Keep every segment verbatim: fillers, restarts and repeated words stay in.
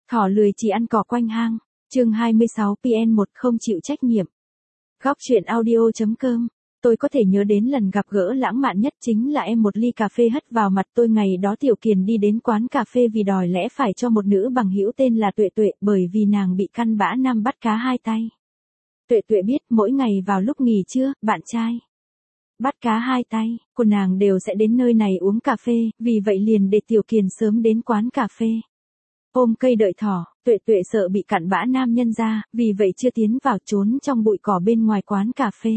Thỏ lười chỉ ăn cỏ quanh hang. Chương hai mươi sáu pê en một không chịu trách nhiệm. Góc truyện audio.com. Tôi có thể nhớ đến lần gặp gỡ lãng mạn nhất chính là em một ly cà phê hất vào mặt tôi ngày đó. Tiểu Kiền đi đến quán cà phê vì đòi lẽ phải cho một nữ bằng hữu tên là Tuệ Tuệ, bởi vì nàng bị căn bã nam bắt cá hai tay. Tuệ Tuệ biết mỗi ngày vào lúc nghỉ trưa, bạn trai bắt cá hai tay của nàng đều sẽ đến nơi này uống cà phê, vì vậy liền để Tiểu Kiền sớm đến quán cà phê. Ôm cây đợi thỏ, Tuệ Tuệ sợ bị cặn bã nam nhân ra, vì vậy chưa tiến vào, trốn trong bụi cỏ bên ngoài quán cà phê.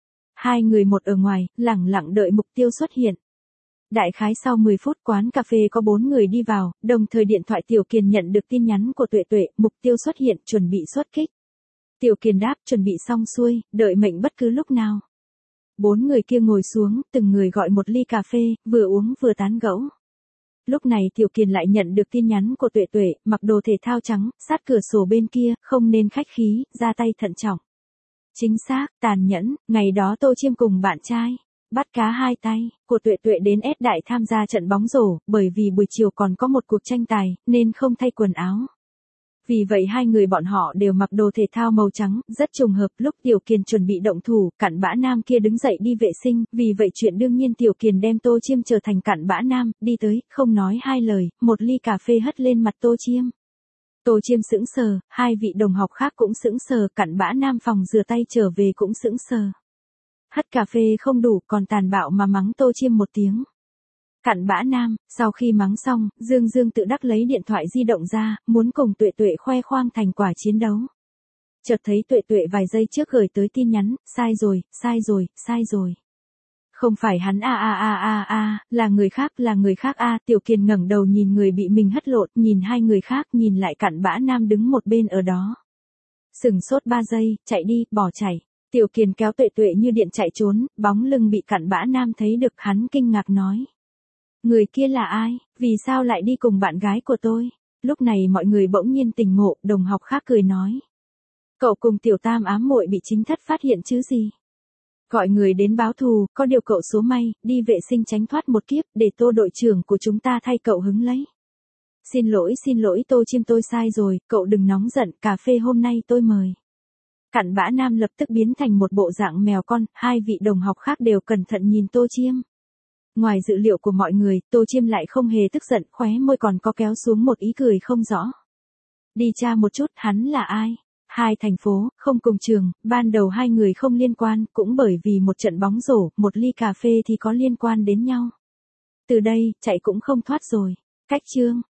Hai người một ở ngoài, lẳng lặng đợi mục tiêu xuất hiện. Đại khái sau mười phút quán cà phê có bốn người đi vào, đồng thời điện thoại Tiểu Kiền nhận được tin nhắn của Tuệ Tuệ, mục tiêu xuất hiện, chuẩn bị xuất kích. Tiểu Kiền đáp chuẩn bị xong xuôi, đợi mệnh bất cứ lúc nào. Bốn người kia ngồi xuống, từng người gọi một ly cà phê, vừa uống vừa tán gẫu. Lúc này Tiểu Kiền lại nhận được tin nhắn của Tuệ Tuệ, mặc đồ thể thao trắng, sát cửa sổ bên kia, không nên khách khí, ra tay thận trọng. Chính xác, tàn nhẫn, ngày đó Tô Chiêm cùng bạn trai bắt cá hai tay của Tuệ Tuệ đến ét đại tham gia trận bóng rổ, bởi vì buổi chiều còn có một cuộc tranh tài, nên không thay quần áo. Vì vậy hai người bọn họ đều mặc đồ thể thao màu trắng, rất trùng hợp. Lúc Tiểu Kiền chuẩn bị động thủ, cặn bã nam kia đứng dậy đi vệ sinh, vì vậy chuyện đương nhiên Tiểu Kiền đem Tô Chiêm trở thành cặn bã nam, đi tới, không nói hai lời, một ly cà phê hất lên mặt Tô Chiêm. Tô Chiêm sững sờ, hai vị đồng học khác cũng sững sờ, cặn bã nam phòng rửa tay trở về cũng sững sờ. Hất cà phê không đủ, còn tàn bạo mà mắng Tô Chiêm một tiếng. Cặn bã nam, sau khi mắng xong, Dương Dương tự đắc lấy điện thoại di động ra, muốn cùng Tuệ Tuệ khoe khoang thành quả chiến đấu. Chợt thấy Tuệ Tuệ vài giây trước gửi tới tin nhắn, sai rồi, sai rồi, sai rồi. Không phải hắn a a a a a, là người khác, là người khác a. À. Tiểu Kiền ngẩng đầu nhìn người bị mình hất lộn, nhìn hai người khác, nhìn lại cặn bã nam đứng một bên ở đó. Sừng sốt ba giây, chạy đi, bỏ chạy. Tiểu Kiền kéo Tuệ Tuệ như điện chạy trốn, bóng lưng bị cặn bã nam thấy được, hắn kinh ngạc nói. Người kia là ai, vì sao lại đi cùng bạn gái của tôi? Lúc này mọi người bỗng nhiên tỉnh ngộ, đồng học khác cười nói. Cậu cùng Tiểu Tam ám muội bị chính thất phát hiện chứ gì? Gọi người đến báo thù, có điều cậu số may, đi vệ sinh tránh thoát một kiếp, để Tô đội trưởng của chúng ta thay cậu hứng lấy. Xin lỗi xin lỗi Tô Chiêm, tôi sai rồi, cậu đừng nóng giận, cà phê hôm nay tôi mời. Cặn bã nam lập tức biến thành một bộ dạng mèo con, hai vị đồng học khác đều cẩn thận nhìn Tô Chiêm. Ngoài dự liệu của mọi người, Tô Chiêm lại không hề tức giận, khóe môi còn có kéo xuống một ý cười không rõ. Đi tra một chút, hắn là ai? Hai thành phố, không cùng trường, ban đầu hai người không liên quan, cũng bởi vì một trận bóng rổ, một ly cà phê thì có liên quan đến nhau. Từ đây, chạy cũng không thoát rồi. Cách chương.